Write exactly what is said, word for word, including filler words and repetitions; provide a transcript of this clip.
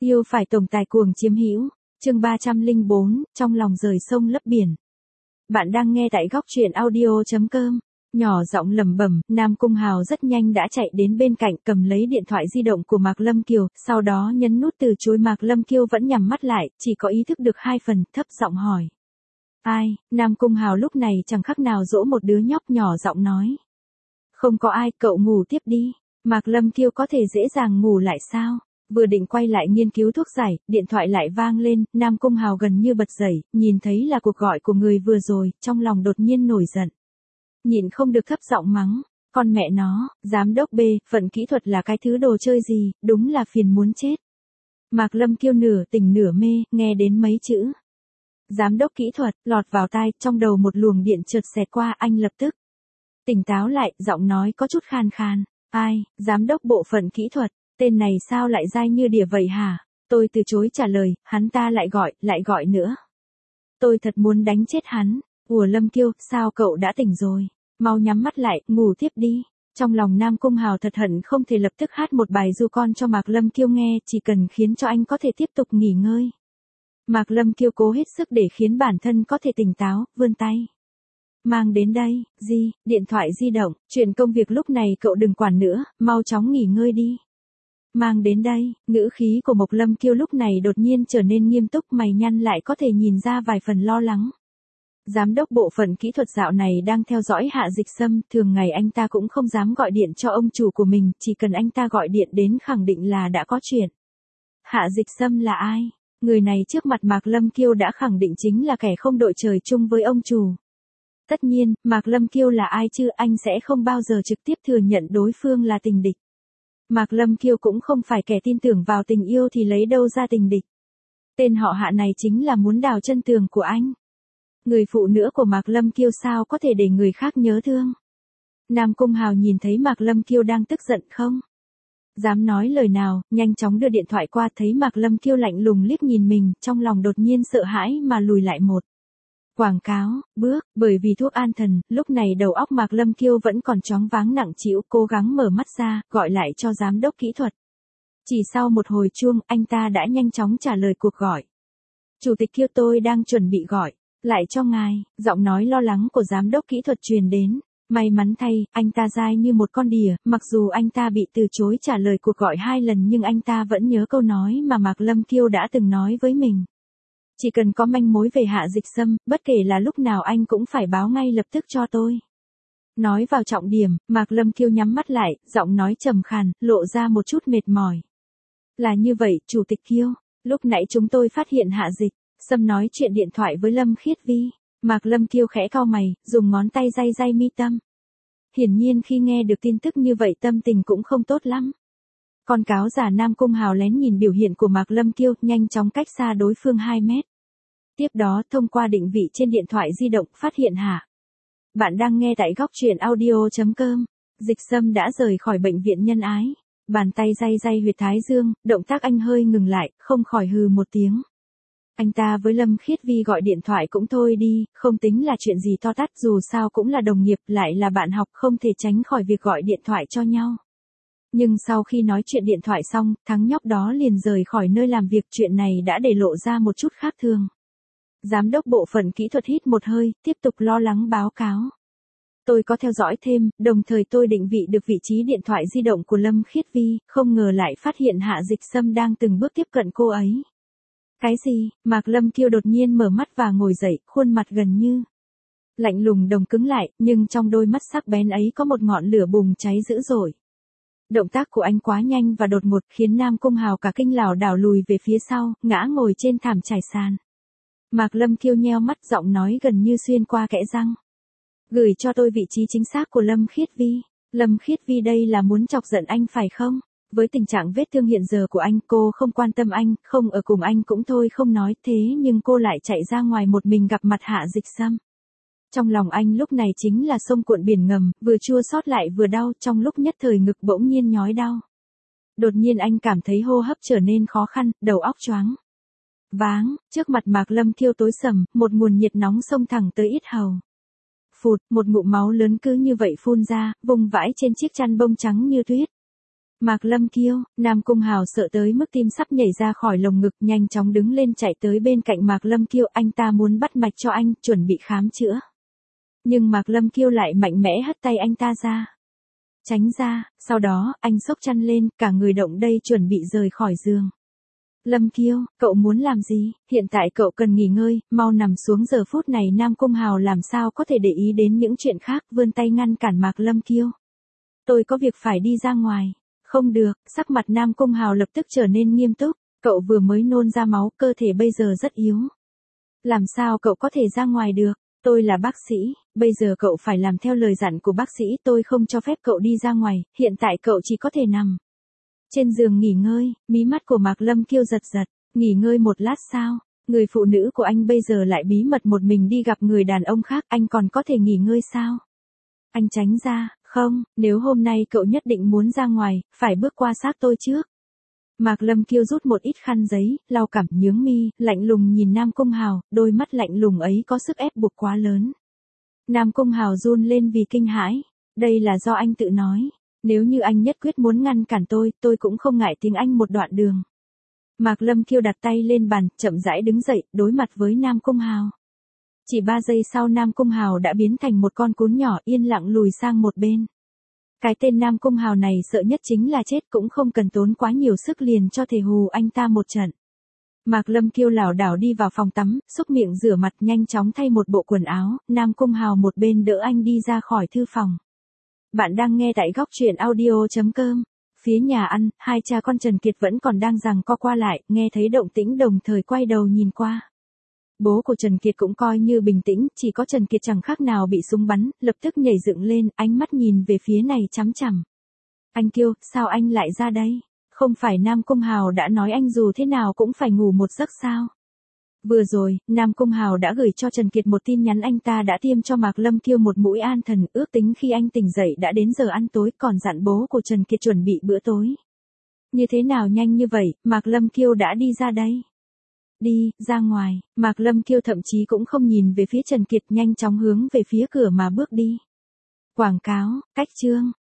Yêu phải tổng tài cuồng chiếm hữu. Chương ba trăm lẻ bốn, trong lòng rời sông lấp biển. Bạn đang nghe tại góc truyện audio chấm com. Nhỏ giọng lẩm bẩm, Nam Cung Hào rất nhanh đã chạy đến bên cạnh, cầm lấy điện thoại di động của Mạc Lâm Kiều, sau đó nhấn nút từ chối. Mạc Lâm Kiều vẫn nhắm mắt lại, chỉ có ý thức được hai phần, thấp giọng hỏi. Ai? Nam Cung Hào lúc này chẳng khác nào dỗ một đứa nhóc, nhỏ giọng nói. Không có ai, cậu ngủ tiếp đi. Mạc Lâm Kiều có thể dễ dàng ngủ lại sao? Vừa định quay lại nghiên cứu thuốc giải, điện thoại lại vang lên, Nam Cung Hào gần như bật dậy, nhìn thấy là cuộc gọi của người vừa rồi, trong lòng đột nhiên nổi giận. Nhịn không được thấp giọng mắng, con mẹ nó, giám đốc B, phận kỹ thuật là cái thứ đồ chơi gì, đúng là phiền muốn chết. Mạc Lâm Kiều nửa tỉnh nửa mê, nghe đến mấy chữ. Giám đốc kỹ thuật, lọt vào tai, trong đầu một luồng điện chợt xẹt qua, anh lập tức tỉnh táo lại, giọng nói có chút khan khan. Ai, giám đốc bộ phận kỹ thuật, tên này sao lại dai như đỉa vậy hả? Tôi từ chối trả lời, hắn ta lại gọi, lại gọi nữa. Tôi thật muốn đánh chết hắn. Ủa Lâm Kiều, sao cậu đã tỉnh rồi? Mau nhắm mắt lại, ngủ tiếp đi. Trong lòng Nam Cung Hào thật hận không thể lập tức hát một bài ru con cho Mạc Lâm Kiều nghe, chỉ cần khiến cho anh có thể tiếp tục nghỉ ngơi. Mạc Lâm Kiều cố hết sức để khiến bản thân có thể tỉnh táo, vươn tay. Mang đến đây, gì, điện thoại di động, chuyện công việc lúc này cậu đừng quản nữa, mau chóng nghỉ ngơi đi. Mang đến đây, ngữ khí của Mộc Lâm Kiều lúc này đột nhiên trở nên nghiêm túc, mày nhăn lại có thể nhìn ra vài phần lo lắng. Giám đốc bộ phận kỹ thuật dạo này đang theo dõi Hạ Dịch Sâm, thường ngày anh ta cũng không dám gọi điện cho ông chủ của mình, chỉ cần anh ta gọi điện đến khẳng định là đã có chuyện. Hạ Dịch Sâm là ai? Người này trước mặt Mạc Lâm Kiều đã khẳng định chính là kẻ không đội trời chung với ông chủ. Tất nhiên, Mạc Lâm Kiều là ai chứ, anh sẽ không bao giờ trực tiếp thừa nhận đối phương là tình địch. Mạc Lâm Kiều cũng không phải kẻ tin tưởng vào tình yêu thì lấy đâu ra tình địch. Tên họ Hạ này chính là muốn đào chân tường của anh. Người phụ nữ của Mạc Lâm Kiều sao có thể để người khác nhớ thương. Nam Cung Hào nhìn thấy Mạc Lâm Kiều đang tức giận không dám nói lời nào, nhanh chóng đưa điện thoại qua, thấy Mạc Lâm Kiều lạnh lùng liếc nhìn mình, trong lòng đột nhiên sợ hãi mà lùi lại một quảng cáo, bước, bởi vì thuốc an thần, lúc này đầu óc Mạc Lâm Kiều vẫn còn choáng váng nặng trĩu, cố gắng mở mắt ra, gọi lại cho giám đốc kỹ thuật. Chỉ sau một hồi chuông, anh ta đã nhanh chóng trả lời cuộc gọi. Chủ tịch Kiều, tôi đang chuẩn bị gọi lại cho ngài, giọng nói lo lắng của giám đốc kỹ thuật truyền đến. May mắn thay, anh ta dai như một con đỉa, mặc dù anh ta bị từ chối trả lời cuộc gọi hai lần nhưng anh ta vẫn nhớ câu nói mà Mạc Lâm Kiều đã từng nói với mình. Chỉ cần có manh mối về Hạ Dịch Sâm, bất kể là lúc nào anh cũng phải báo ngay lập tức cho tôi. Nói vào trọng điểm, Mạc Lâm Kiều nhắm mắt lại, giọng nói trầm khàn, lộ ra một chút mệt mỏi. Là như vậy, Chủ tịch Kiều, lúc nãy chúng tôi phát hiện Hạ Dịch Sâm nói chuyện điện thoại với Lâm Khiết Vi. Mạc Lâm Kiều khẽ cau mày, dùng ngón tay day day mi tâm. Hiển nhiên khi nghe được tin tức như vậy tâm tình cũng không tốt lắm. Con cáo già Nam Cung Hào lén nhìn biểu hiện của Mạc Lâm Kiều, nhanh chóng cách xa đối phương hai mét. Tiếp đó thông qua định vị trên điện thoại di động phát hiện Hạ. Bạn đang nghe tại góc truyện audio chấm com. Dịch Sâm đã rời khỏi bệnh viện Nhân Ái. Bàn tay day day huyệt thái dương, động tác anh hơi ngừng lại, không khỏi hừ một tiếng. Anh ta với Lâm Khiết Vi gọi điện thoại cũng thôi đi, không tính là chuyện gì to tát, dù sao cũng là đồng nghiệp, lại là bạn học, không thể tránh khỏi việc gọi điện thoại cho nhau. Nhưng sau khi nói chuyện điện thoại xong, thằng nhóc đó liền rời khỏi nơi làm việc, chuyện này đã để lộ ra một chút khác thường. Giám đốc bộ phận kỹ thuật hít một hơi, tiếp tục lo lắng báo cáo. Tôi có theo dõi thêm, đồng thời tôi định vị được vị trí điện thoại di động của Lâm Khiết Vi, không ngờ lại phát hiện Hạ Dịch Sâm đang từng bước tiếp cận cô ấy. Cái gì? Mạc Lâm Kiều đột nhiên mở mắt và ngồi dậy, khuôn mặt gần như lạnh lùng đồng cứng lại, nhưng trong đôi mắt sắc bén ấy có một ngọn lửa bùng cháy dữ dội. Động tác của anh quá nhanh và đột ngột khiến Nam Cung Hào cả kinh lảo đảo lùi về phía sau, ngã ngồi trên thảm trải sàn. Mạc Lâm Kiều nheo mắt, giọng nói gần như xuyên qua kẽ răng. Gửi cho tôi vị trí chính xác của Lâm Khiết Vi. Lâm Khiết Vi đây là muốn chọc giận anh phải không? Với tình trạng vết thương hiện giờ của anh, cô không quan tâm anh, không ở cùng anh cũng thôi không nói, thế nhưng cô lại chạy ra ngoài một mình gặp mặt Hạ Dịch Sâm. Trong lòng anh lúc này chính là sông cuộn biển ngầm, vừa chua xót lại vừa đau, trong lúc nhất thời ngực bỗng nhiên nhói đau. Đột nhiên anh cảm thấy hô hấp trở nên khó khăn, đầu óc choáng váng, trước mặt Mạc Lâm Kiều tối sầm, một nguồn nhiệt nóng xông thẳng tới yết hầu. Phụt, một ngụm máu lớn cứ như vậy phun ra, vùng vãi trên chiếc chăn bông trắng như tuyết. Mạc Lâm Kiêu, Nam Cung Hào sợ tới mức tim sắp nhảy ra khỏi lồng ngực, nhanh chóng đứng lên chạy tới bên cạnh Mạc Lâm Kiêu, anh ta muốn bắt mạch cho anh, chuẩn bị khám chữa. Nhưng Mạc Lâm Kiêu lại mạnh mẽ hất tay anh ta ra. Tránh ra, sau đó, anh xốc chăn lên, cả người động đậy chuẩn bị rời khỏi giường. Lâm Kiêu, cậu muốn làm gì? Hiện tại cậu cần nghỉ ngơi, mau nằm xuống. Giờ phút này Nam Cung Hào làm sao có thể để ý đến những chuyện khác, vươn tay ngăn cản Mạc Lâm Kiêu. Tôi có việc phải đi ra ngoài. Không được, sắc mặt Nam Cung Hào lập tức trở nên nghiêm túc, cậu vừa mới nôn ra máu, cơ thể bây giờ rất yếu. Làm sao cậu có thể ra ngoài được? Tôi là bác sĩ, bây giờ cậu phải làm theo lời dặn của bác sĩ, tôi không cho phép cậu đi ra ngoài, hiện tại cậu chỉ có thể nằm trên giường nghỉ ngơi. Mí mắt của Mạc Lâm Kiêu giật giật, nghỉ ngơi một lát sao? Người phụ nữ của anh bây giờ lại bí mật một mình đi gặp người đàn ông khác, anh còn có thể nghỉ ngơi sao? Anh tránh ra, không, nếu hôm nay cậu nhất định muốn ra ngoài, phải bước qua xác tôi trước. Mạc Lâm Kiêu rút một ít khăn giấy, lau cằm, nhướng mi, lạnh lùng nhìn Nam Cung Hào, đôi mắt lạnh lùng ấy có sức ép buộc quá lớn. Nam Cung Hào run lên vì kinh hãi, đây là do anh tự nói, nếu như anh nhất quyết muốn ngăn cản tôi, tôi cũng không ngại tiếng anh một đoạn đường. Mạc Lâm Kiêu đặt tay lên bàn, chậm rãi đứng dậy, đối mặt với Nam Cung Hào. Chỉ ba giây sau Nam Cung Hào đã biến thành một con cún nhỏ yên lặng lùi sang một bên. Cái tên Nam Cung Hào này sợ nhất chính là chết, cũng không cần tốn quá nhiều sức liền cho thể hù anh ta một trận. Mạc Lâm Kiêu lảo đảo đi vào phòng tắm, xúc miệng rửa mặt, nhanh chóng thay một bộ quần áo, Nam Cung Hào một bên đỡ anh đi ra khỏi thư phòng. Bạn đang nghe tại góc truyện audio chấm com. Phía nhà ăn, hai cha con Trần Kiệt vẫn còn đang giằng co qua lại, nghe thấy động tĩnh đồng thời quay đầu nhìn qua. Bố của Trần Kiệt cũng coi như bình tĩnh, chỉ có Trần Kiệt chẳng khác nào bị súng bắn, lập tức nhảy dựng lên, ánh mắt nhìn về phía này chằm chằm. Anh Kiêu, sao anh lại ra đây? Không phải Nam Cung Hào đã nói anh dù thế nào cũng phải ngủ một giấc sao? Vừa rồi, Nam Cung Hào đã gửi cho Trần Kiệt một tin nhắn, anh ta đã tiêm cho Mạc Lâm Kiêu một mũi an thần, ước tính khi anh tỉnh dậy đã đến giờ ăn tối, còn dặn bố của Trần Kiệt chuẩn bị bữa tối. Như thế nào nhanh như vậy, Mạc Lâm Kiêu đã đi ra đây? Đi, ra ngoài, Mạc Lâm Kiêu thậm chí cũng không nhìn về phía Trần Kiệt, nhanh chóng hướng về phía cửa mà bước đi. Quảng cáo, cách chương,